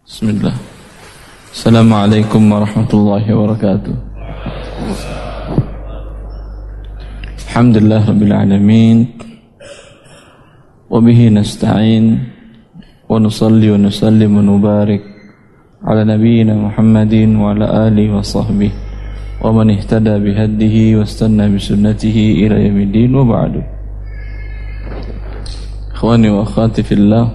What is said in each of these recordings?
Bismillah. Assalamualaikum warahmatullahi wabarakatuh. Alhamdulillah rabbil alamin. Wa bihi nasta'in wa nusalli wa nusallim wa nubarik ala nabiyyina Muhammadin wa ala alihi wa sahbihi wa man ihtada bihadihi wa istanna bi sunnatihi ila yaumiddin wa ba'du. Ikhwani wa akhwati fillah,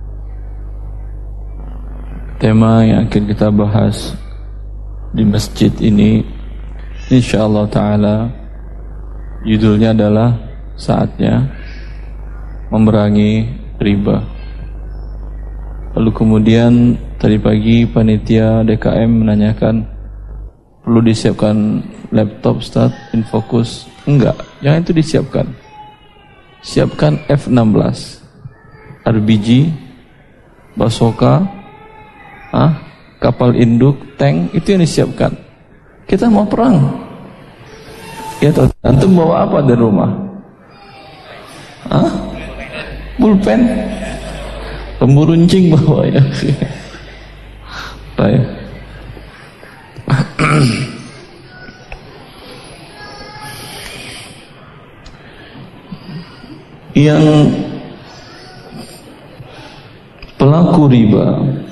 tema yang akan kita bahas di masjid ini insyaallah ta'ala judulnya adalah saatnya memerangi riba. Lalu kemudian tadi pagi panitia DKM menanyakan, perlu disiapkan laptop Ustaz, Infocus? Enggak, jangan itu disiapkan. Siapkan F-16 RPG, Bazooka, kapal induk, tank, itu yang disiapkan. Kita mau perang. Ya, antum bawa apa dari rumah? Pulpen? Lembu runcing bawa ya. Baik. Yang pelaku riba,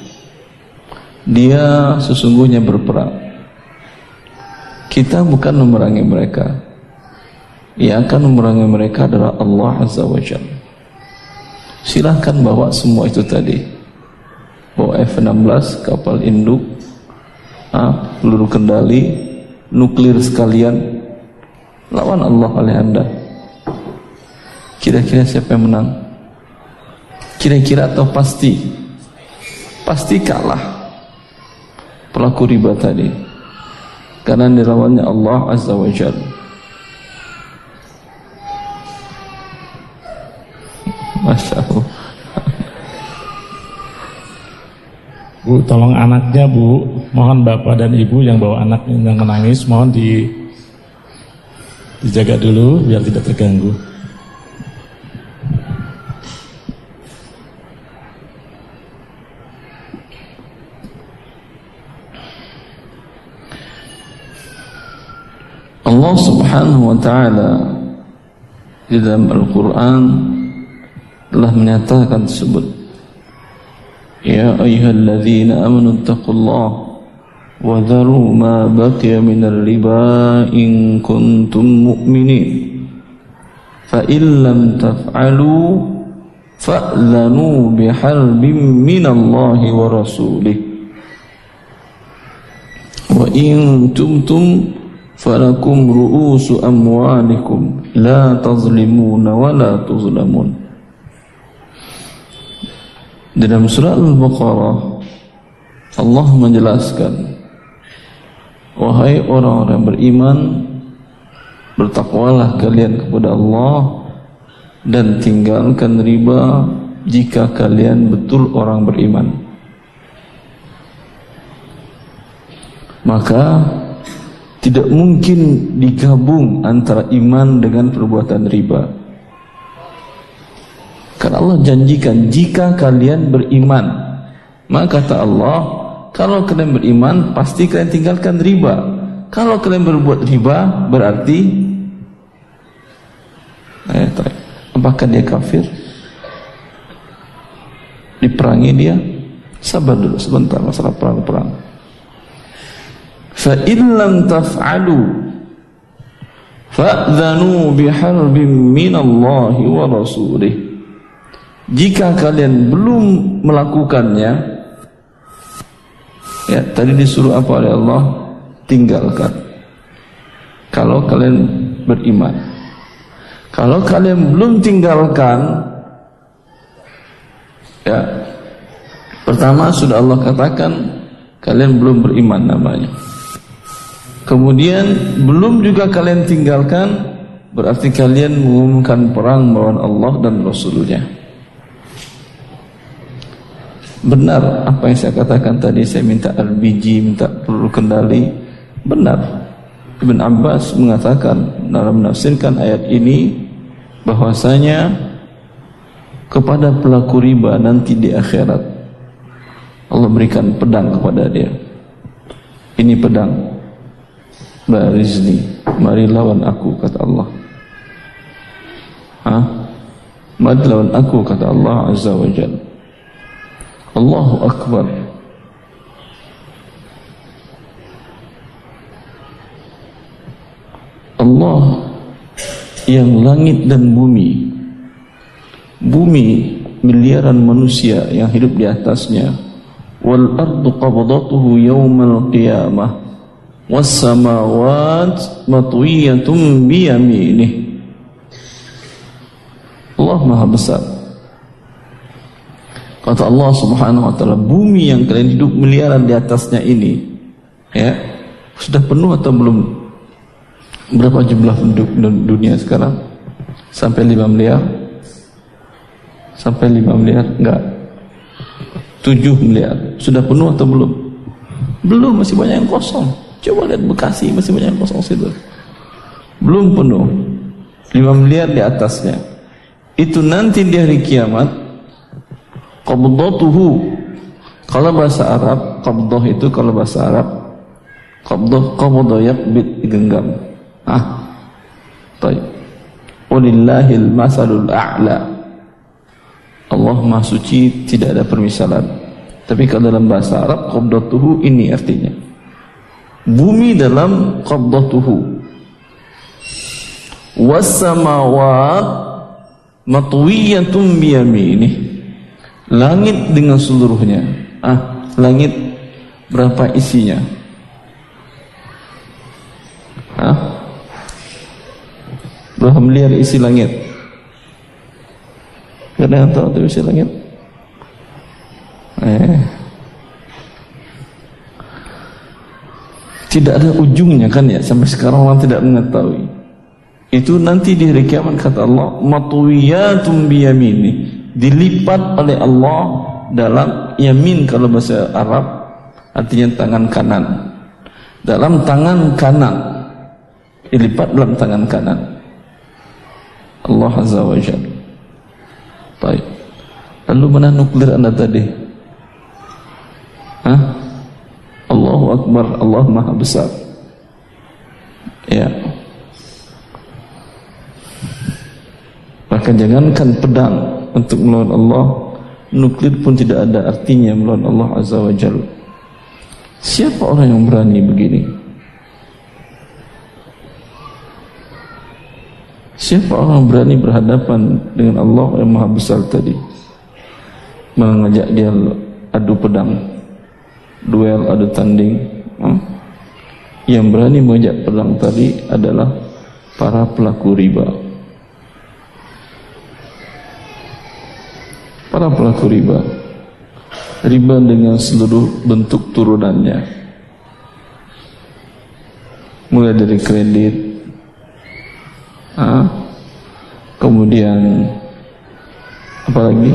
dia sesungguhnya berperang. Kita bukan memerangi mereka. Yang akan memerangi mereka adalah Allah Azza wa Jalla. Silahkan bawa semua itu tadi. Bawa F-16, kapal induk, peluru kendali, nuklir sekalian. Lawan Allah oleh Anda. Kira-kira siapa yang menang? Kira-kira atau pasti? Pasti kalah pelaku riba tadi. Karena dilawannya Allah Azza wa Jalla. Masya Allah. Bu, tolong anaknya Bu, mohon bapak dan ibu yang bawa anak yang menangis, mohon dijaga dulu biar tidak terganggu. Allah Subhanahu wa ta'ala di dalam Al-Quran telah menyatakan tersebut. Ya ayyuhalladzina amanu taqullaha wa dharu ma baqiya minar riba in kuntum mu'minin fa in lam taf'alu fa'lanu biharbin minallahi wa rasulih wa in tumtum falakum ru'usu amwalikum la tazlimuna wa la tuzlamun. Dalam surah Al-Baqarah Allah menjelaskan, wahai orang-orang beriman, bertakwalah kalian kepada Allah dan tinggalkan riba jika kalian betul orang beriman. Maka tidak mungkin digabung antara iman dengan perbuatan riba. Karena Allah janjikan jika kalian beriman. Maka kata Allah, kalau kalian beriman pasti kalian tinggalkan riba. Kalau kalian berbuat riba berarti apakah dia kafir? Diperangi dia? Sabar dulu sebentar, masalah perang-perang. Fa in lam taf'alu fa'dhanu biharbin minallahi wa rasulih. Jika kalian belum melakukannya, ya tadi disuruh apa oleh Allah? Tinggalkan. Kalau kalian beriman. Kalau kalian belum tinggalkan, ya pertama sudah Allah katakan kalian belum beriman namanya. Kemudian belum juga kalian tinggalkan, berarti kalian mengumumkan perang melawan Allah dan Rasulnya. Benar apa yang saya katakan tadi, saya minta RPG, minta peluru kendali. Benar. Ibn Abbas mengatakan dalam menafsirkan ayat ini bahwasanya kepada pelaku riba nanti di akhirat Allah berikan pedang kepada dia. Ini pedang, barizni, mari lawan aku, kata Allah. Mari lawan aku, kata Allah Azza wa Jalla. Allahu Akbar. Allah yang langit dan bumi, miliaran manusia yang hidup di atasnya, wal ardu qabdatuhu yaumal qiyamah was samawat matwiyatun bi yaminih. Allah Maha Besar. Kata Allah Subhanahu wa taala, bumi yang kalian hidup miliaran di atasnya ini, ya, sudah penuh atau belum? Berapa jumlah penduduk dunia sekarang? Sampai 5 miliar? Sampai 5 miliar? Enggak. 7 miliar. Sudah penuh atau belum? Belum, masih banyak yang kosong. Coba lihat Bekasi, masih banyak yang kosong situ. Belum penuh. 5 miliar di atasnya. Itu nanti di hari kiamat, qabdatuhu, kalau bahasa Arab, qabdah itu kalau bahasa Arab, qabdah yakbid, digenggam. Baik. Walillahil masalul a'la. Allah Maha Suci, tidak ada permisalan. Tapi kalau dalam bahasa Arab, qabdatuhu ini artinya bumi dalam qabdatuhu. Was samawat matwiyatun bi yaminih. Langit dengan seluruhnya. Langit berapa isinya? Berapa miliar isi langit? Gak ada yang tahu tuh isi langit? Tidak ada ujungnya kan ya, sampai sekarang orang tidak mengetahui. Itu nanti di hari kiamat, kata Allah, matwiyatun biyamini, dilipat oleh Allah dalam yamin, kalau bahasa Arab artinya tangan kanan. Dalam tangan kanan, dilipat dalam tangan kanan Allah Azza wa Jalla. Baik. Lalu mana nuklir Anda tadi? Allahu Akbar, Allah Maha Besar. Ya. Bahkan jangankan pedang untuk melawan Allah, nuklir pun tidak ada artinya melawan Allah Azza wa Jalla. Siapa orang yang berani begini? Siapa orang yang berani berhadapan dengan Allah yang Maha Besar tadi, mengajak dia adu pedang, duel, adu tanding? Yang berani mengajak pedang tadi adalah para pelaku riba. Para pelaku riba. Riba dengan seluruh bentuk turunannya, mulai dari kredit, kemudian apa lagi,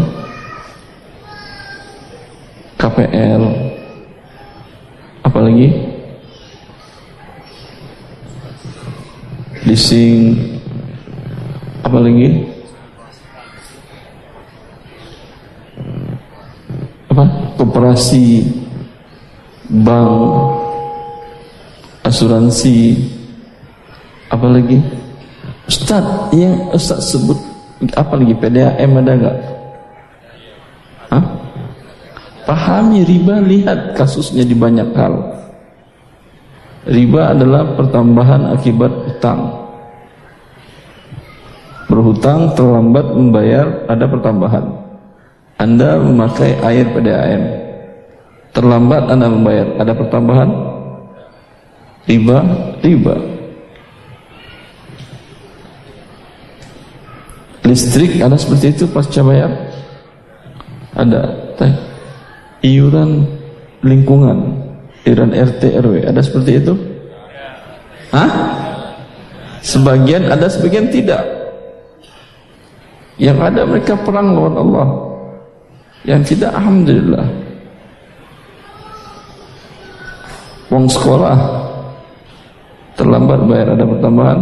KPL, apa lagi, leasing, apa lagi, koperasi, bank, asuransi, apa lagi? Ustaz, yang Ustaz sebut apa lagi? PDAM ada enggak? Pahami riba, lihat kasusnya di banyak hal. Riba adalah pertambahan akibat hutang. Berhutang, terlambat membayar, ada pertambahan. Anda memakai air PDAM, terlambat Anda membayar, ada pertambahan. Riba. Listrik ada seperti itu pasca bayar? Ada. Iuran lingkungan, iuran RT RW ada seperti itu? Sebagian ada, sebagian tidak. Yang ada mereka perang lawan Allah, yang tidak alhamdulillah. Uang sekolah terlambat bayar, ada pertambahan.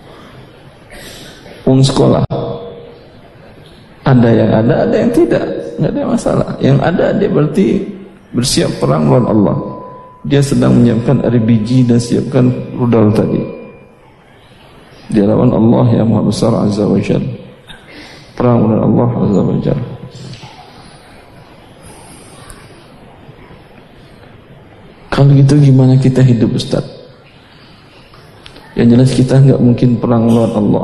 Uang sekolah ada yang ada yang tidak. nggak ada masalah. Yang ada dia berarti bersiap perang melawan Allah. Dia sedang menyiapkan RPG dan siapkan rudal tadi. Dia lawan Allah yang Maha Besar Azza wa Jalla. Perang melawan Allah Azza wa Jalla. Kalau gitu gimana kita hidup, Ustaz? Yang jelas kita nggak mungkin perang melawan Allah.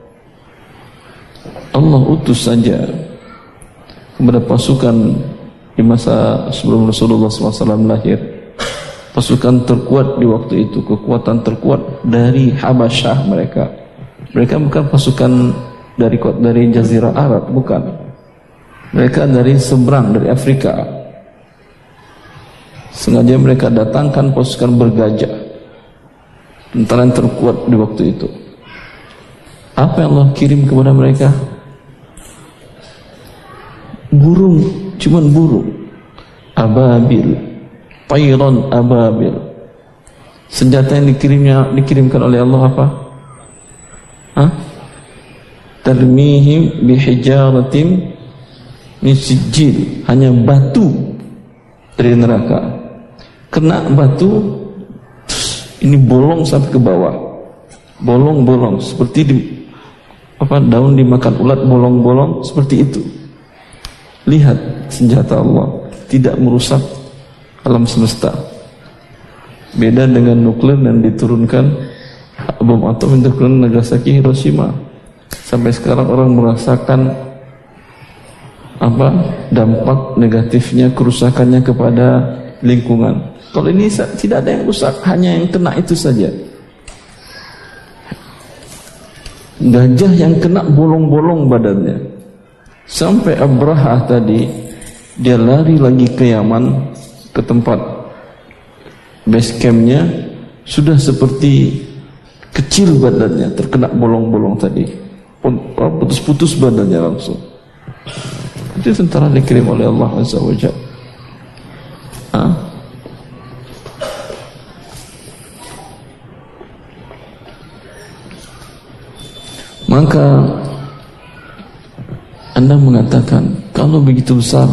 Allah utus saja kepada pasukan di masa sebelum Rasulullah SAW lahir, pasukan terkuat di waktu itu, kekuatan terkuat dari Habasyah mereka. Mereka bukan pasukan dari Jazirah Arab, bukan. Mereka dari seberang, dari Afrika. Sengaja mereka datangkan pasukan bergajah, tentara yang terkuat di waktu itu. Apa yang Allah kirim kepada mereka? Burung, cuman burung. Ababil, tayran ababil. Senjata yang dikirimkan oleh Allah apa? Tarmihim bihijaratin min sijil, hanya batu dari neraka. Kena batu, ini bolong sampai ke bawah, bolong-bolong seperti daun dimakan ulat, bolong-bolong seperti itu. Lihat senjata Allah tidak merusak alam semesta. Beda dengan nuklir yang diturunkan, bom atom yang diturunkan Nagasaki, Hiroshima. Sampai sekarang orang merasakan dampak negatifnya, kerusakannya kepada lingkungan. Kalau ini tidak ada yang rusak, hanya yang kena itu saja. Gajah yang kena bolong-bolong badannya. Sampai Abraha tadi, dia lari lagi ke Yaman, ke tempat base campnya, sudah seperti kecil badannya, terkena bolong-bolong tadi, putus-putus badannya langsung. Itu tentara dikirim oleh Allah Azza wa Jalla. Maka Anda mengatakan, kalau begitu besar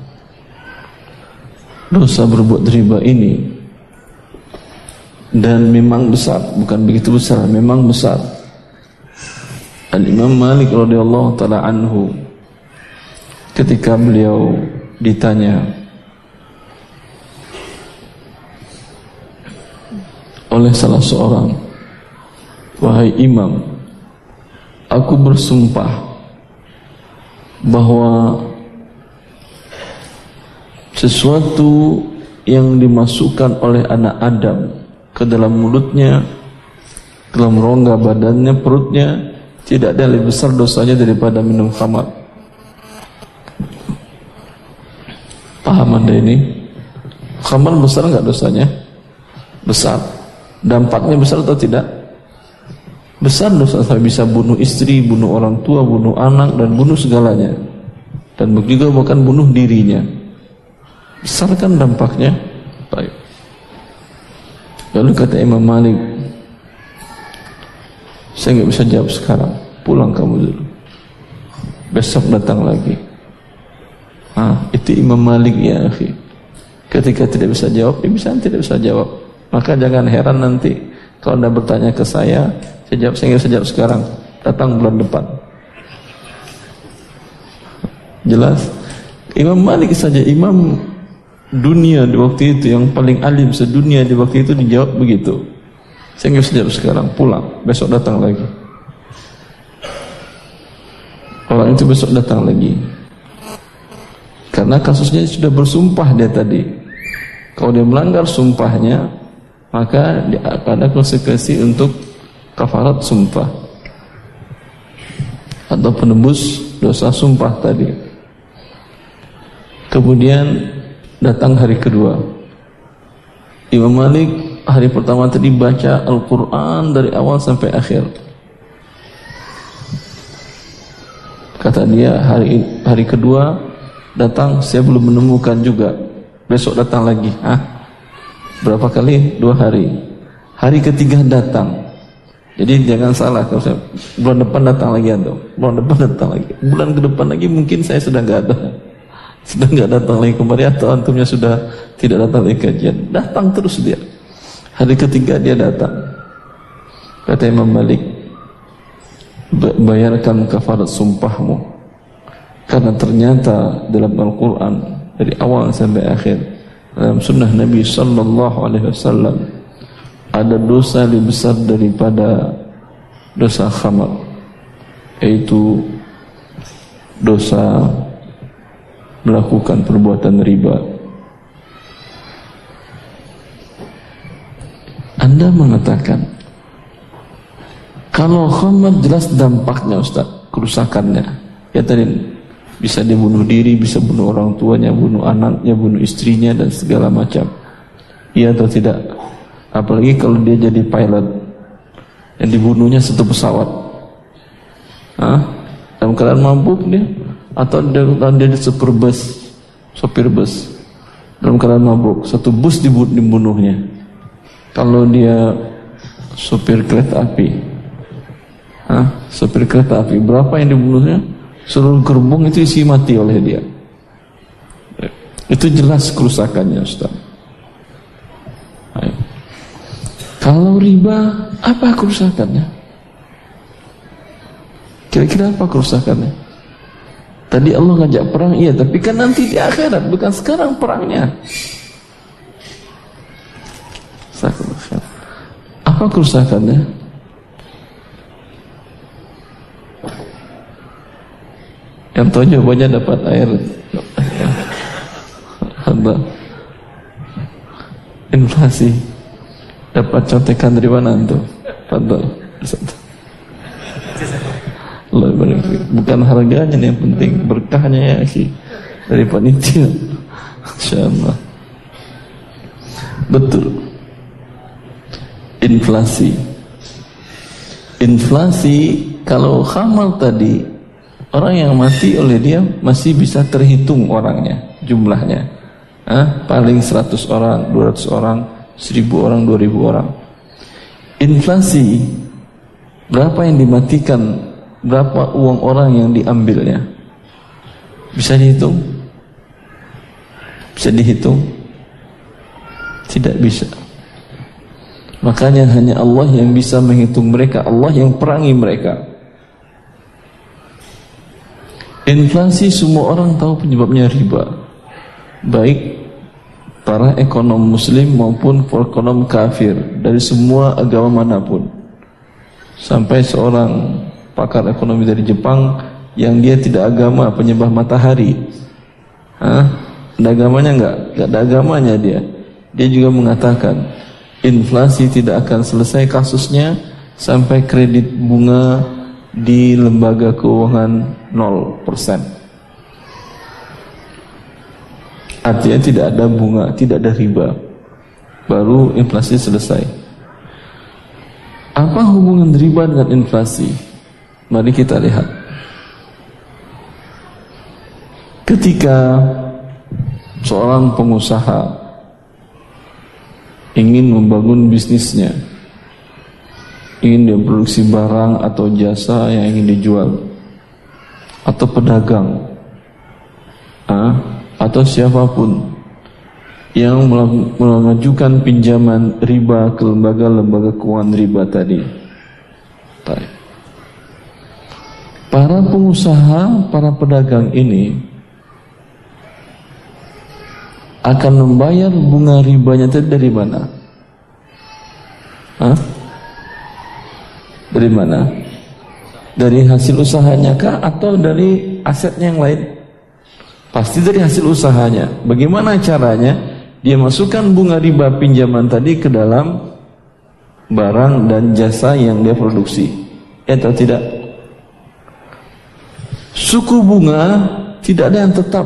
dosa berbuat riba ini, dan memang besar, bukan begitu besar, memang besar. Al-Imam Malik radhiyallahu ta'ala anhu, ketika beliau ditanya oleh salah seorang, wahai imam, aku bersumpah bahwa sesuatu yang dimasukkan oleh anak Adam ke dalam mulutnya, dalam rongga badannya, perutnya, tidak ada lebih besar dosanya daripada minum khamar. Paham Anda ini? Khamar besar enggak dosanya? Besar. Dampaknya besar atau tidak? Besar dosa, sampai bisa bunuh istri, bunuh orang tua, bunuh anak, dan bunuh segalanya. Dan juga bahkan bunuh dirinya. Besar kan dampaknya? Baik. Lalu kata Imam Malik, saya nggak bisa jawab sekarang, pulang kamu dulu, besok datang lagi. Itu Imam Malik ya akhi. Ketika tidak bisa jawab, tidak bisa jawab. Maka jangan heran nanti kalau Anda bertanya ke saya jawab, saya nggak bisa jawab sekarang, datang bulan depan. Jelas? Imam Malik saja, imam dunia di waktu itu, yang paling alim sedunia di waktu itu, dijawab begitu. Saya nggak bisa jawab sekarang, pulang, besok datang lagi. Orang itu besok datang lagi, karena kasusnya sudah bersumpah dia tadi. Kalau dia melanggar sumpahnya, maka dia akan ada konsekuensi untuk kafarat sumpah atau penebus dosa sumpah tadi. Kemudian datang hari kedua, Imam Malik hari pertama tadi baca Al-Quran dari awal sampai akhir. Kata dia, hari kedua datang, saya belum menemukan juga, besok datang lagi. Berapa kali? 2 hari. Hari ketiga datang. Jadi jangan salah, kalau saya bulan depan datang lagi atau bulan depan datang lagi, bulan ke depan lagi mungkin saya sudah nggak ada. Sudah nggak datang lagi kembali, atau antumnya sudah tidak datang lagi kajian? Datang terus dia. Hari ketiga dia datang. Kata Imam Malik, bayarkan kafarat sumpahmu, karena ternyata dalam Al-Quran dari awal sampai akhir, dalam sunnah Nabi Sallallahu Alaihi Wasallam, ada dosa lebih besar daripada dosa khamar, yaitu dosa melakukan perbuatan riba. Anda mengatakan kalau khamar jelas dampaknya Ustaz, kerusakannya. Ya tadi bisa dibunuh diri, bisa bunuh orang tuanya, bunuh anaknya, bunuh istrinya dan segala macam. Iya atau tidak? Apalagi kalau dia jadi pilot yang dibunuhnya satu pesawat. Dalam keadaan mabuk dia, atau dia sopir bus dalam keadaan mabuk, satu bus dibunuhnya. Kalau dia sopir kereta api, sopir kereta api, berapa yang dibunuhnya? Seluruh gerbong itu isi mati oleh dia. Itu jelas kerusakannya, Ustaz. Ayo. Kalau riba, apa kerusakannya? Kira-kira apa kerusakannya? Tadi Allah ngajak perang, iya, tapi kan nanti di akhirat, bukan sekarang perangnya. Apa kerusakannya? Yang tahu jawabannya dapat air. Ada inflasi. Dapat contekan dari mana itu? Ada. Bukan harganya yang penting, berkahnya ya akhi, dari panitia. Insyaallah. Betul. Inflasi kalau khamar tadi, orang yang mati oleh dia masih bisa terhitung orangnya, jumlahnya. Paling 100 orang, 200 orang, 1000 orang, 2000 orang. Inflasi, berapa yang dimatikan, berapa uang orang yang diambilnya? Bisa dihitung? Bisa dihitung? Tidak bisa. Makanya hanya Allah yang bisa menghitung mereka, Allah yang perangi mereka. Inflasi semua orang tahu penyebabnya riba, baik para ekonom muslim maupun ekonom kafir dari semua agama manapun. Sampai seorang pakar ekonomi dari Jepang yang dia tidak agama, penyembah matahari, ada agamanya enggak ada agamanya dia juga mengatakan inflasi tidak akan selesai kasusnya sampai kredit bunga di lembaga keuangan 0%. Artinya tidak ada bunga, tidak ada riba, baru inflasi selesai. Apa hubungan riba dengan inflasi? Mari kita lihat. Ketika seorang pengusaha ingin membangun bisnisnya, ingin dia produksi barang atau jasa yang ingin dijual, atau pedagang, atau siapapun yang mengajukan pinjaman riba ke lembaga-lembaga keuangan riba tadi. Para pengusaha, para pedagang ini akan membayar bunga ribanya itu dari mana? Dari mana? Dari hasil usahanya kah atau dari asetnya yang lain? Pasti dari hasil usahanya. Bagaimana caranya? Dia masukkan bunga riba pinjaman tadi ke dalam barang dan jasa yang dia produksi, atau tidak? Suku bunga tidak ada yang tetap.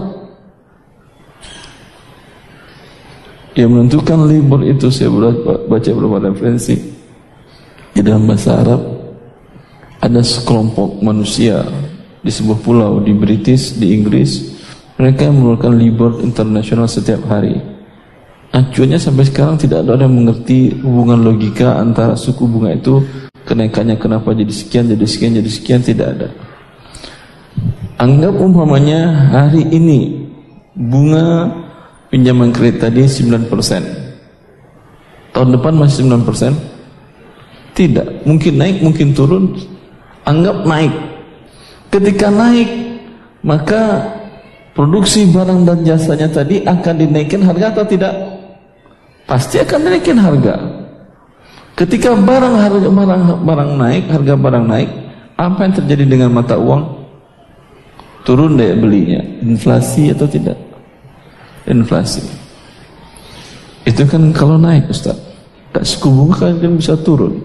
Yang menentukan LIBOR itu, saya baca beberapa referensi di dalam bahasa Arab, ada sekelompok manusia di sebuah pulau di British, di Inggris, mereka yang mengeluarkan LIBOR internasional setiap hari. Acuannya sampai sekarang tidak ada orang yang mengerti hubungan logika antara suku bunga itu, kenaikannya kenapa jadi sekian, jadi sekian, jadi sekian, tidak ada. Anggap umpamanya hari ini bunga pinjaman kredit tadi 9%. Tahun depan masih 9%? Tidak. Mungkin naik, mungkin turun. Anggap naik. Ketika naik, maka produksi barang dan jasanya tadi akan dinaikkan harga atau tidak? Pasti akan dinaikkan harga. Ketika barang naik, harga barang naik, apa yang terjadi dengan mata uang? Turun daya belinya. Inflasi atau tidak? Inflasi. Itu kan kalau naik, Ustaz. Suku bunga kan bisa turun.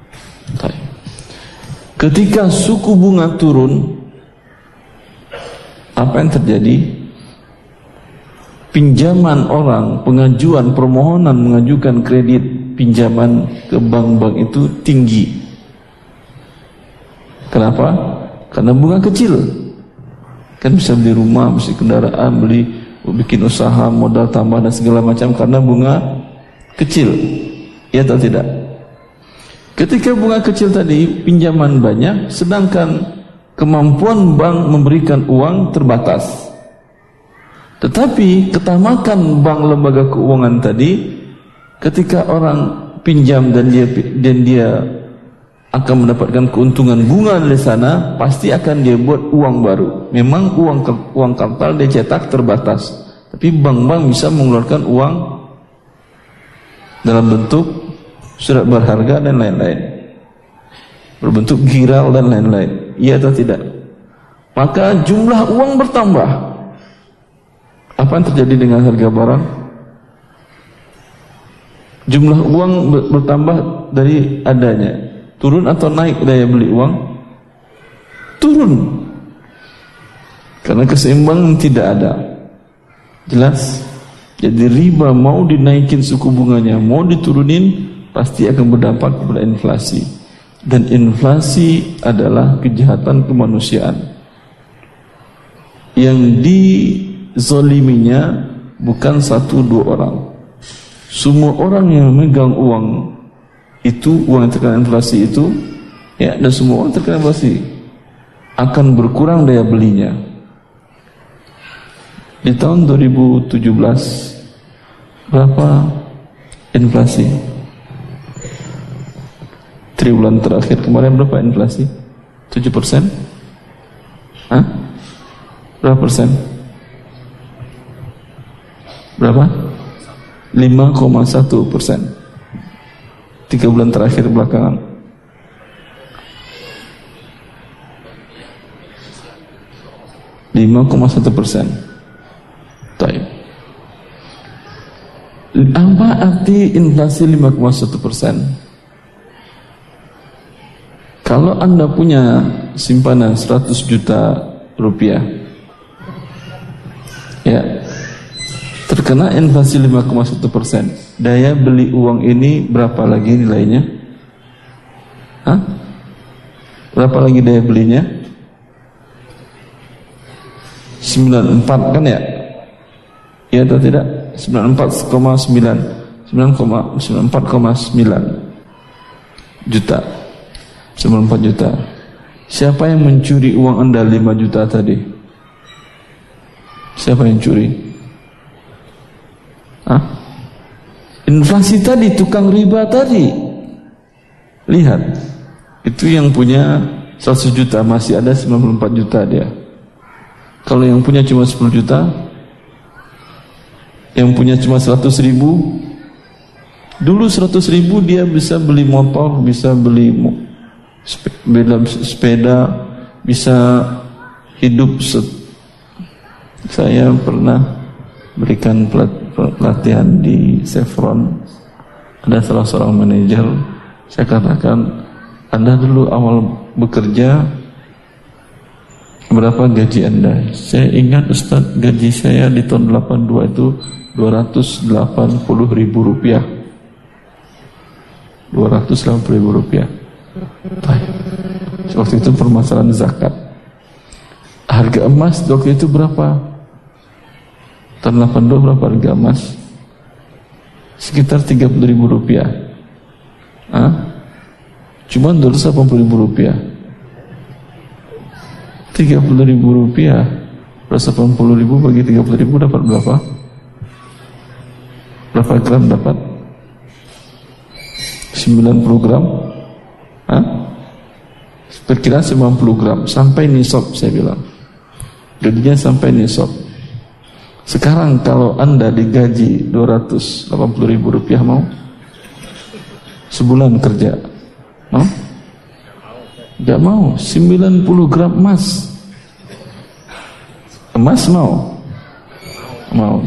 Ketika suku bunga turun, apa yang terjadi? Pinjaman orang, pengajuan, permohonan mengajukan kredit pinjaman ke bank-bank itu tinggi. Kenapa? Karena bunga kecil. Kan bisa beli rumah, beli kendaraan, bikin usaha, modal tambah dan segala macam karena bunga kecil. Ya atau tidak? Ketika bunga kecil tadi pinjaman banyak, sedangkan kemampuan bank memberikan uang terbatas. Tetapi ketamakan bank lembaga keuangan tadi, ketika orang pinjam dan dia akan mendapatkan keuntungan bunga dari sana, pasti akan dia buat uang baru. Memang uang kartal dia cetak terbatas, tapi bank-bank bisa mengeluarkan uang dalam bentuk surat berharga dan lain-lain, berbentuk giral dan lain-lain. Iya atau tidak? Maka jumlah uang bertambah. Apa yang terjadi dengan harga barang? Jumlah uang bertambah dari adanya. Turun atau naik daya beli uang? Turun. Karena keseimbangan tidak ada. Jelas? Jadi riba mau dinaikin suku bunganya, mau diturunin, pasti akan berdampak kepada inflasi. Dan inflasi adalah kejahatan kemanusiaan. Yang dizaliminya bukan 1-2 orang. Semua orang yang memegang uang itu, uang yang terkena inflasi itu, ya, dan semua orang terkena inflasi akan berkurang daya belinya. Di tahun 2017 berapa inflasi? Triwulan terakhir kemarin berapa inflasi? 7%? Hah? Berapa persen? Berapa? 5,1%. 3 bulan terakhir belakangan. %5,1. Baik. Apa arti inflasi 5,1%? Kalau Anda punya simpanan 100 juta rupiah, ya, terkena inflasi 5,1%, daya beli uang ini berapa lagi nilainya? Hah? Berapa lagi daya belinya? 94 kan ya? Ya atau tidak? 94,9 juta. 94 juta. Siapa yang mencuri uang Anda 5 juta tadi? Siapa yang curi? Hah? Inflasi tadi, tukang riba tadi. Lihat, itu yang punya 100 juta, masih ada 94 juta dia. Kalau yang punya cuma 10 juta, yang punya cuma 100 ribu, dulu 100 ribu dia bisa beli motor, bisa beli sepeda, bisa hidup. Saya pernah berikan pelatihan di Chevron, ada salah seorang manajer. Saya katakan, Anda dulu awal bekerja berapa gaji Anda? Saya ingat Ustaz, gaji saya di tahun 82 itu 280 ribu rupiah. 280 ribu rupiah. Waktu itu permasalahan zakat. Harga emas waktu itu berapa? Tahun 82 berapa harga emas? Sekitar 30 ribu rupiah. Cuma 280 ribu rupiah. 30 ribu rupiah 180.000 bagi 30.000 dapat berapa? Berapa gram dapat? 90 gram? Hah? Perkiraan 90 gram sampai nisab, saya bilang. Gajinya sampai nisab. Sekarang kalau Anda digaji 280.000 rupiah, mau? Sebulan kerja, mau? Gak mau. 90 gram emas. Emas mau? Mau.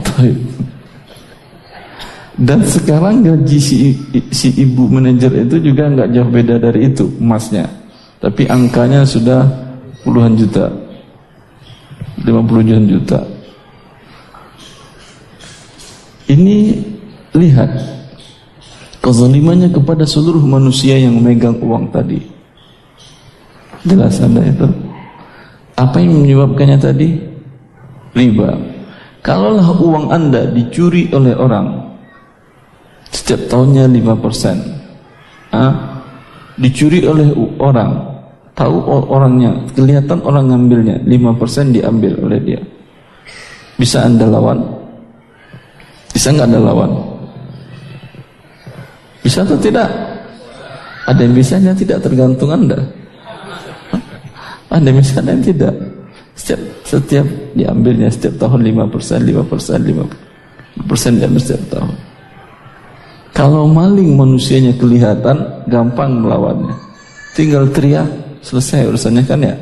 Dan sekarang gaji si ibu manajer itu juga nggak jauh beda dari itu emasnya, tapi angkanya sudah puluhan juta, 50 juta. Ini lihat kezalimannya kepada seluruh manusia yang memegang uang tadi. Jelas Anda itu. Apa yang menyebabkannya tadi? Riba. Kalaulah uang Anda dicuri oleh orang setiap tahunnya 5%, dicuri oleh orang, tahu orangnya, kelihatan orang ngambilnya, 5% diambil oleh dia, bisa Anda lawan? Bisa nggak Anda lawan? Bisa atau tidak? Ada yang bisa, yang tidak, tergantung Anda. Ada yang bisa, ada yang tidak. Setiap diambilnya setiap tahun 5% diambil setiap tahun. Kalau maling manusianya kelihatan, gampang melawannya. Tinggal teriak, selesai urusannya kan ya.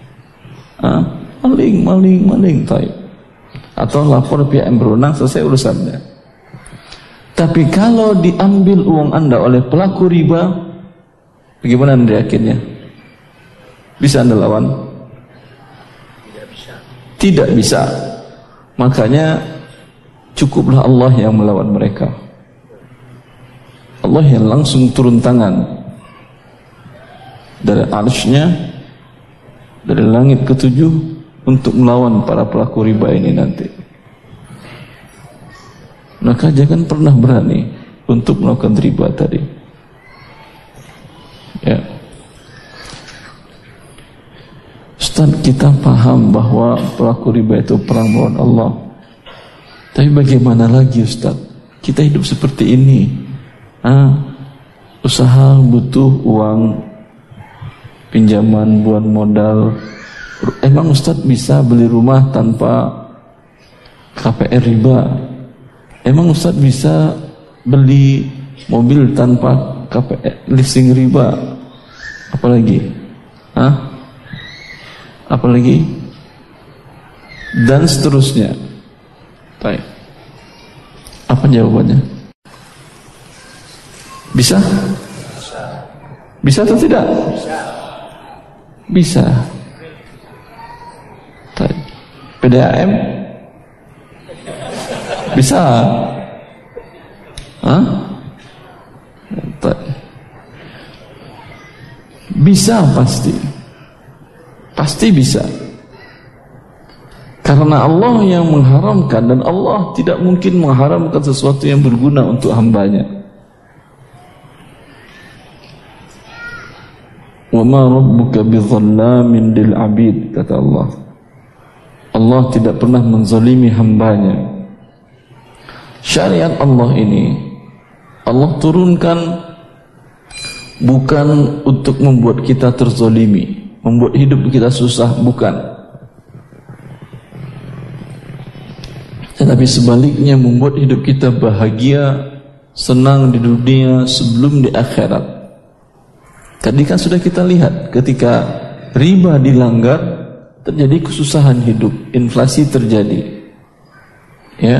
Maling, taib. Atau lapor pihak yang berwenang, selesai urusannya. Tapi kalau diambil uang Anda oleh pelaku riba, bagaimana Anda yakinnya? Bisa Anda lawan? Tidak bisa. Makanya cukuplah Allah yang melawan mereka. Allah yang langsung turun tangan dari arsy-Nya, dari langit ketujuh, untuk melawan para pelaku riba ini nanti. Maka jangan pernah berani untuk melakukan riba tadi. Ya. Ustaz, kita paham bahwa pelaku riba itu perang melawan Allah. Tapi bagaimana lagi Ustaz? Kita hidup seperti ini. Usaha butuh uang, pinjaman, buat modal. Emang Ustaz bisa beli rumah tanpa KPR riba? Emang Ustaz bisa beli mobil tanpa KPR leasing riba? Apalagi? Apalagi? Dan seterusnya. Baik. Apa jawabannya? Bisa? Bisa atau tidak? Bisa. PDAM? Bisa? Bisa pasti. Pasti bisa. Karena Allah yang mengharamkan, dan Allah tidak mungkin mengharamkan sesuatu yang berguna untuk hambanya. Wa ma rabbuka bidzallamin lil 'abid, kata Allah. Allah tidak pernah menzalimi hambanya. Syariat Allah ini Allah turunkan bukan untuk membuat kita terzalimi, membuat hidup kita susah, bukan. Tetapi sebaliknya membuat hidup kita bahagia, senang di dunia sebelum di akhirat. Tadi kan sudah kita lihat, ketika riba dilanggar, terjadi kesusahan hidup, inflasi terjadi. Ya.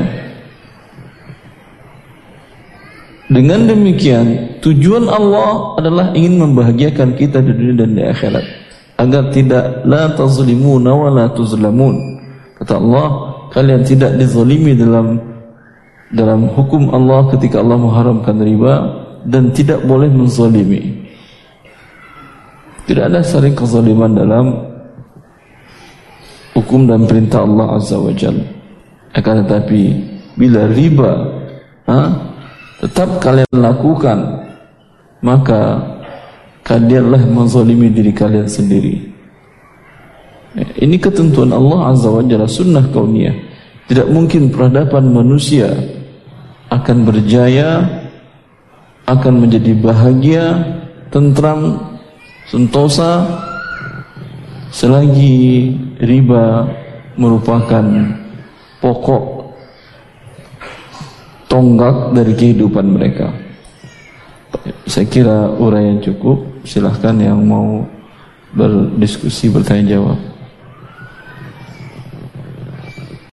Dengan demikian, tujuan Allah adalah ingin membahagiakan kita di dunia dan di akhirat, agar tidak la tazlimuna wa la tuzlamun. Kata Allah, kalian tidak dizalimi dalam hukum Allah ketika Allah mengharamkan riba, dan tidak boleh menzalimi. Tidak ada saling kezaliman dalam hukum dan perintah Allah Azza wa Jalla. Akan tetapi bila riba tetap kalian lakukan, maka kalianlah menzalimi diri kalian sendiri. Ini ketentuan Allah Azza wa Jalla, sunnah kauniyah. Tidak mungkin peradaban manusia akan berjaya, akan menjadi bahagia, tentram, sentosa selagi riba merupakan pokok tonggak dari kehidupan mereka. Saya kira uraian cukup. Silahkan yang mau berdiskusi, bertanya jawab.